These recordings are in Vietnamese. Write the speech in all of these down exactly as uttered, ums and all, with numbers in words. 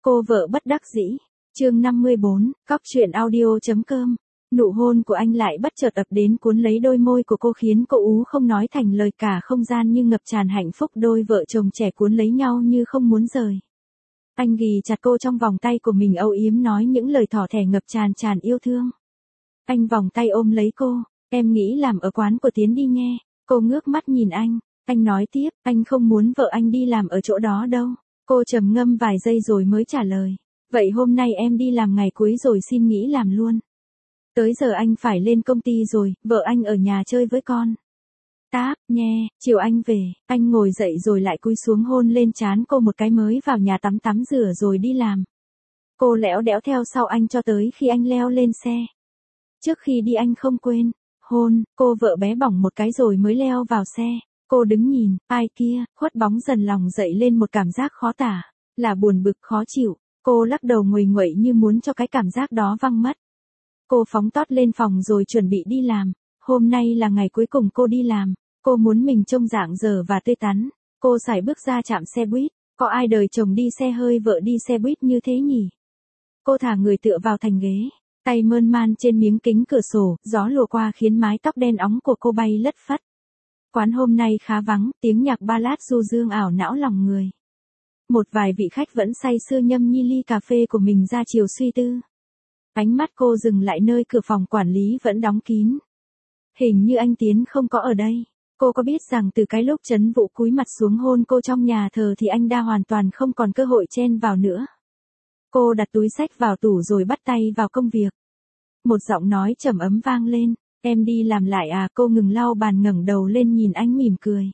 Cô vợ bất đắc dĩ. Chương năm mươi bốn, cóc truyện audio.com. Nụ hôn của anh lại bất chợt ập đến cuốn lấy đôi môi của cô khiến cô ú không nói thành lời, cả không gian như ngập tràn hạnh phúc, đôi vợ chồng trẻ cuốn lấy nhau như không muốn rời. Anh ghì chặt cô trong vòng tay của mình, âu yếm nói những lời thỏ thẻ ngập tràn tràn yêu thương. Anh vòng tay ôm lấy cô, em nghĩ làm ở quán của Tiến đi nghe. Cô ngước mắt nhìn anh, anh nói tiếp, anh không muốn vợ anh đi làm ở chỗ đó đâu. Cô trầm ngâm vài giây rồi mới trả lời, vậy hôm nay em đi làm ngày cuối rồi xin nghỉ làm luôn. Tới giờ anh phải lên công ty rồi, vợ anh ở nhà chơi với con. Táp, nhe, chiều anh về, anh ngồi dậy rồi lại cúi xuống hôn lên trán cô một cái, mới vào nhà tắm tắm rửa rồi đi làm. Cô lẽo đẽo theo sau anh cho tới khi anh leo lên xe. Trước khi đi anh không quên hôn cô vợ bé bỏng một cái rồi mới leo vào xe. Cô đứng nhìn, ai kia, khuất bóng dần lòng dậy lên một cảm giác khó tả, là buồn bực khó chịu. Cô lắc đầu nguầy nguậy như muốn cho cái cảm giác đó văng mất. Cô phóng tót lên phòng rồi chuẩn bị đi làm. Hôm nay là ngày cuối cùng cô đi làm. Cô muốn mình trông rạng rỡ và tươi tắn. Cô sải bước ra trạm xe buýt. Có ai đời chồng đi xe hơi vợ đi xe buýt như thế nhỉ? Cô thả người tựa vào thành ghế, tay mơn man trên miếng kính cửa sổ, gió lùa qua khiến mái tóc đen óng của cô bay lất phất. Quán hôm nay khá vắng, tiếng nhạc ballad du dương ảo não lòng người. Một vài vị khách vẫn say sưa nhâm nhi ly cà phê của mình ra chiều suy tư. Ánh mắt cô dừng lại nơi cửa phòng quản lý vẫn đóng kín. Hình như anh Tiến không có ở đây. Cô có biết rằng từ cái lúc Trấn Vũ cúi mặt xuống hôn cô trong nhà thờ thì anh đã hoàn toàn không còn cơ hội chen vào nữa. Cô đặt túi xách vào tủ rồi bắt tay vào công việc. Một giọng nói trầm ấm vang lên, em đi làm lại à? Cô ngừng lau bàn ngẩng đầu lên nhìn anh mỉm cười.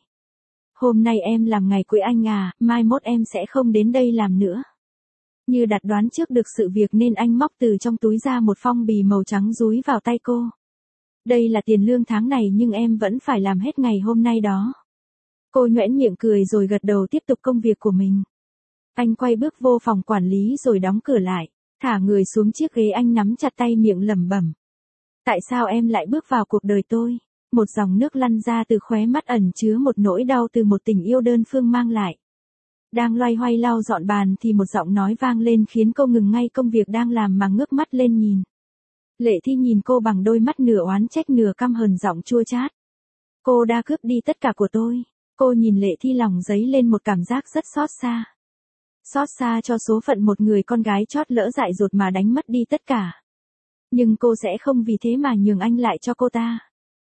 Hôm nay em làm ngày cuối anh à, mai mốt em sẽ không đến đây làm nữa. Như đặt đoán trước được sự việc nên anh móc từ trong túi ra một phong bì màu trắng dúi vào tay cô. Đây là tiền lương tháng này nhưng em vẫn phải làm hết ngày hôm nay đó. Cô nhoẻn miệng cười rồi gật đầu tiếp tục công việc của mình. Anh quay bước vô phòng quản lý rồi đóng cửa lại, thả người xuống chiếc ghế, anh nắm chặt tay miệng lẩm bẩm. Tại sao em lại bước vào cuộc đời tôi? Một dòng nước lăn ra từ khóe mắt ẩn chứa một nỗi đau từ một tình yêu đơn phương mang lại. Đang loay hoay lau dọn bàn thì một giọng nói vang lên khiến cô ngừng ngay công việc đang làm mà ngước mắt lên nhìn. Lệ Thi nhìn cô bằng đôi mắt nửa oán trách nửa căm hờn, giọng chua chát. Cô đã cướp đi tất cả của tôi. Cô nhìn Lệ Thi, lòng dấy lên một cảm giác rất xót xa. Xót xa cho số phận một người con gái chót lỡ dại dột mà đánh mất đi tất cả. Nhưng cô sẽ không vì thế mà nhường anh lại cho cô ta.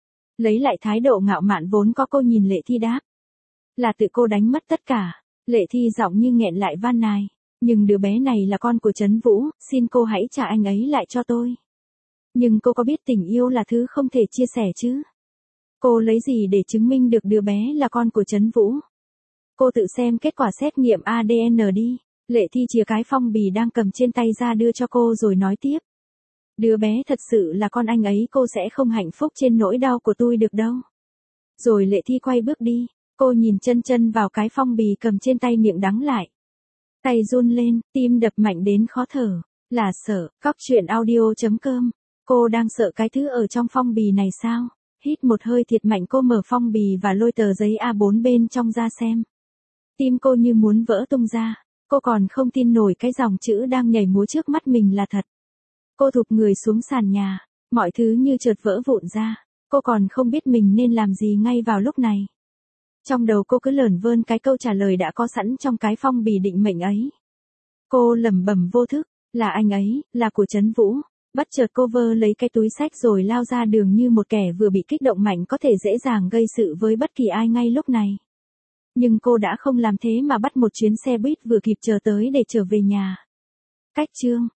Lấy lại thái độ ngạo mạn vốn có, cô nhìn Lệ Thi đáp. Là tự cô đánh mất tất cả. Lệ Thi giọng như nghẹn lại van nài. Nhưng đứa bé này là con của Trấn Vũ, xin cô hãy trả anh ấy lại cho tôi. Nhưng cô có biết tình yêu là thứ không thể chia sẻ chứ? Cô lấy gì để chứng minh được đứa bé là con của Trấn Vũ? Cô tự xem kết quả xét nghiệm a đê en đi. Lệ Thi chìa cái phong bì đang cầm trên tay ra đưa cho cô rồi nói tiếp. Đứa bé thật sự là con anh ấy, cô sẽ không hạnh phúc trên nỗi đau của tôi được đâu. Rồi Lệ Thi quay bước đi. Cô nhìn chân chân vào cái phong bì cầm trên tay, miệng đắng lại. Tay run lên, tim đập mạnh đến khó thở. Là sợ, cóc truyện audio.com. Cô đang sợ cái thứ ở trong phong bì này sao? Hít một hơi thiệt mạnh, cô mở phong bì và lôi tờ giấy a bốn bên trong ra xem. Tim cô như muốn vỡ tung ra. Cô còn không tin nổi cái dòng chữ đang nhảy múa trước mắt mình là thật. Cô thụp người xuống sàn nhà. Mọi thứ như chợt vỡ vụn ra. Cô còn không biết mình nên làm gì ngay vào lúc này. Trong đầu cô cứ lởn vơn cái câu trả lời đã có sẵn trong cái phong bì định mệnh ấy. Cô lẩm bẩm vô thức, là anh ấy, là của Trấn Vũ. Bất chợt cô vơ lấy cái túi xách rồi lao ra đường như một kẻ vừa bị kích động mạnh, có thể dễ dàng gây sự với bất kỳ ai ngay lúc này. Nhưng cô đã không làm thế mà bắt một chuyến xe buýt vừa kịp chờ tới để trở về nhà. Cách chương